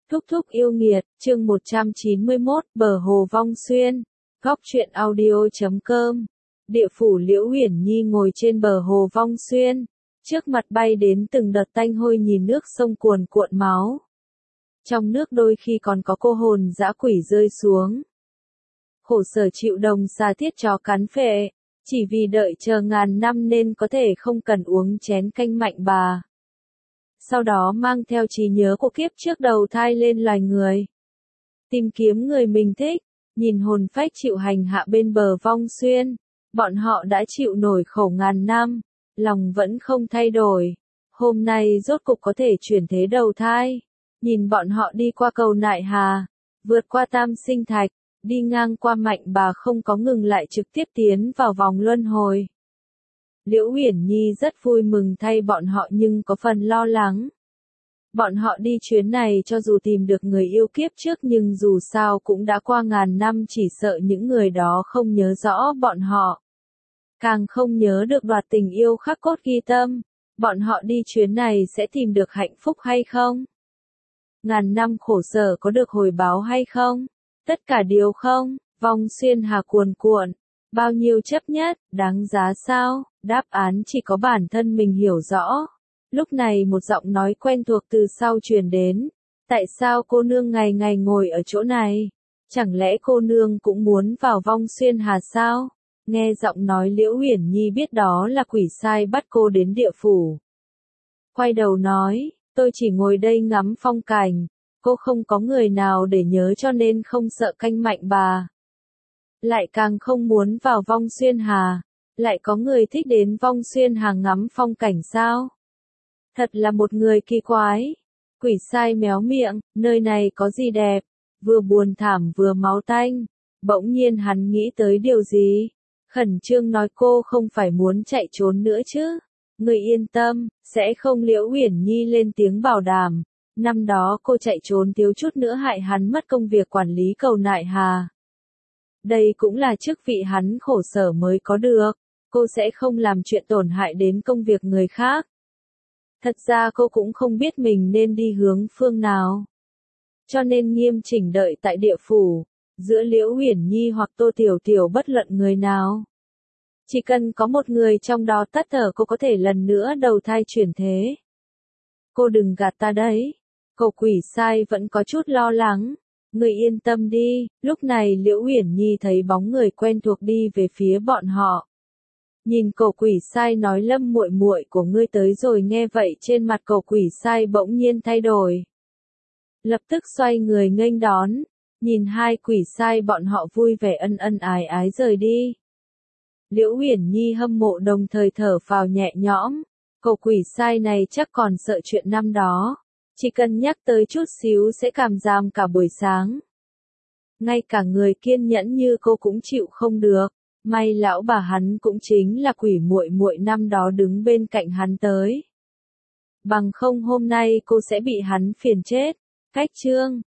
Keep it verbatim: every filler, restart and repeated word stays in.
Thúc thúc yêu nghiệt, chương một trăm chín mươi mốt, bờ hồ vong xuyên. Góc truyện audio chấm com. Địa phủ Liễu Uyển Nhi ngồi trên bờ hồ vong xuyên, trước mặt bay đến từng đợt tanh hôi nhìn nước sông cuồn cuộn máu. Trong nước đôi khi còn có cô hồn dã quỷ rơi xuống. Khổ sở chịu đồng xà thiết chó cắn phệ, chỉ vì đợi chờ ngàn năm nên có thể không cần uống chén canh mạnh bà. Sau đó mang theo trí nhớ của kiếp trước đầu thai lên loài người. Tìm kiếm người mình thích, nhìn hồn phách chịu hành hạ bên bờ vong xuyên. Bọn họ đã chịu nổi khổ ngàn năm, lòng vẫn không thay đổi. Hôm nay rốt cục có thể chuyển thế đầu thai. Nhìn bọn họ đi qua cầu Nại Hà, vượt qua Tam Sinh Thạch, đi ngang qua Mạnh Bà không có ngừng lại trực tiếp tiến vào vòng luân hồi. Liễu Uyển Nhi rất vui mừng thay bọn họ nhưng có phần lo lắng. Bọn họ đi chuyến này cho dù tìm được người yêu kiếp trước nhưng dù sao cũng đã qua ngàn năm, chỉ sợ những người đó không nhớ rõ bọn họ. Càng không nhớ được đoạt tình yêu khắc cốt ghi tâm. Bọn họ đi chuyến này sẽ tìm được hạnh phúc hay không? Ngàn năm khổ sở có được hồi báo hay không? Tất cả đều không. Vong xuyên hà cuồn cuộn. Bao nhiêu chấp nhất, đáng giá sao? Đáp án chỉ có bản thân mình hiểu rõ. Lúc này một giọng nói quen thuộc từ sau truyền đến. Tại sao cô nương ngày ngày ngồi ở chỗ này? Chẳng lẽ cô nương cũng muốn vào vong xuyên hà sao? Nghe giọng nói Liễu Uyển Nhi biết đó là quỷ sai bắt cô đến địa phủ. Quay đầu nói, tôi chỉ ngồi đây ngắm phong cảnh. Cô không có người nào để nhớ cho nên không sợ canh mạnh bà. Lại càng không muốn vào vong xuyên hà. Lại có người thích đến vong xuyên hà ngắm phong cảnh sao? Thật là một người kỳ quái. Quỷ sai méo miệng, nơi này có gì đẹp? Vừa buồn thảm vừa máu tanh. Bỗng nhiên hắn nghĩ tới điều gì? Khẩn trương nói cô không phải muốn chạy trốn nữa chứ? Người yên tâm, sẽ không. Liễu Uyển Nhi lên tiếng bảo đảm. Năm đó cô chạy trốn thiếu chút nữa hại hắn mất công việc quản lý cầu Nại Hà. Đây cũng là chức vị hắn khổ sở mới có được. Cô sẽ không làm chuyện tổn hại đến công việc người khác. Thật ra cô cũng không biết mình nên đi hướng phương nào. Cho nên nghiêm chỉnh đợi tại địa phủ. Giữa Liễu Uyển Nhi hoặc Tô Tiểu Tiểu bất luận người nào. Chỉ cần có một người trong đó tắt thở cô có thể lần nữa đầu thai chuyển thế. Cô đừng gạt ta đấy. Cậu quỷ sai vẫn có chút lo lắng. Người yên tâm đi. Lúc này Liễu Uyển Nhi thấy bóng người quen thuộc đi về phía bọn họ. Nhìn cậu quỷ sai nói Lâm muội muội của ngươi tới rồi. Nghe vậy trên mặt cậu quỷ sai bỗng nhiên thay đổi. Lập tức xoay người nghênh đón. Nhìn hai quỷ sai bọn họ vui vẻ ân ân ái ái rời đi. Liễu Uyển Nhi hâm mộ đồng thời thở phào nhẹ nhõm. Cậu quỷ sai này chắc còn sợ chuyện năm đó. Chỉ cần nhắc tới chút xíu sẽ cảm giam cả buổi sáng. Ngay cả người kiên nhẫn như cô cũng chịu không được. May lão bà hắn cũng chính là quỷ muội muội năm đó đứng bên cạnh hắn tới. Bằng không hôm nay cô sẽ bị hắn phiền chết. Cách chương